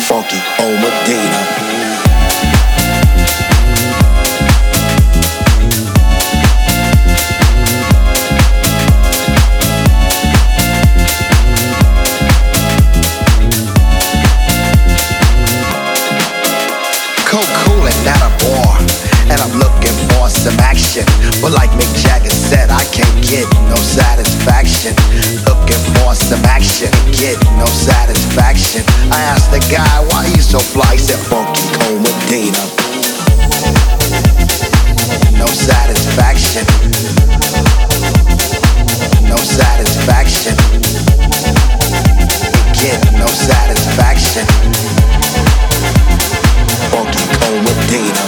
Funky on Medina. Cool and at a bar, and I'm looking for some action. But like Mick Jagger said, I can't get no satisfaction. Looking for some action, get no satisfaction. I asked the guy why he's so fly, he said Funky Cold Medina. No satisfaction. No satisfaction. Get no satisfaction. Funky Cold Medina.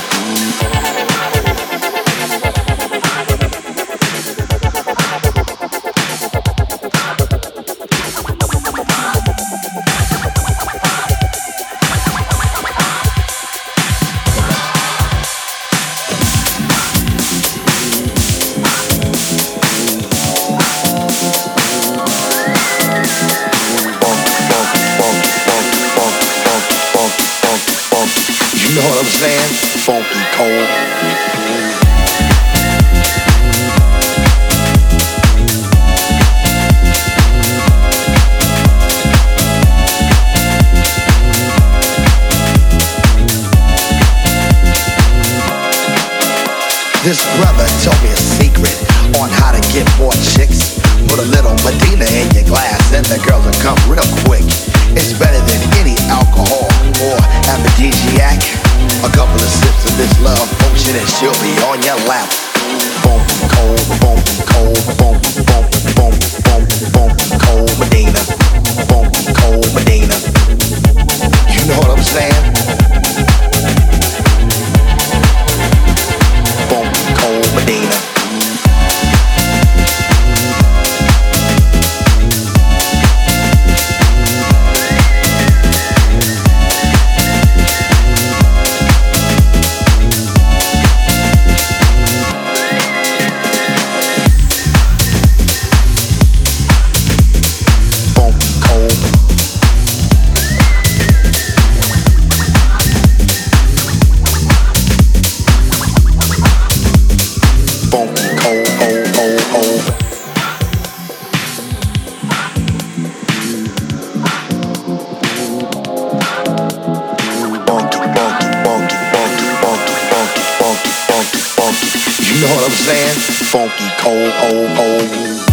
You know what I'm saying? Funky cold. This brother told me a secret on how to get more chicks. Put a little Medina in your glass and the girls will come real quick. It's better than any alcohol or aphrodisiac. A couple of sips of this love potion and she'll be on your lap. Boom, cold, boom, cold, boom, boom, boom, boom, boom, cold Medina. Boom, cold Medina. You know what I'm saying? Boom, cold Medina. You know what I'm saying? Funky, cold, old.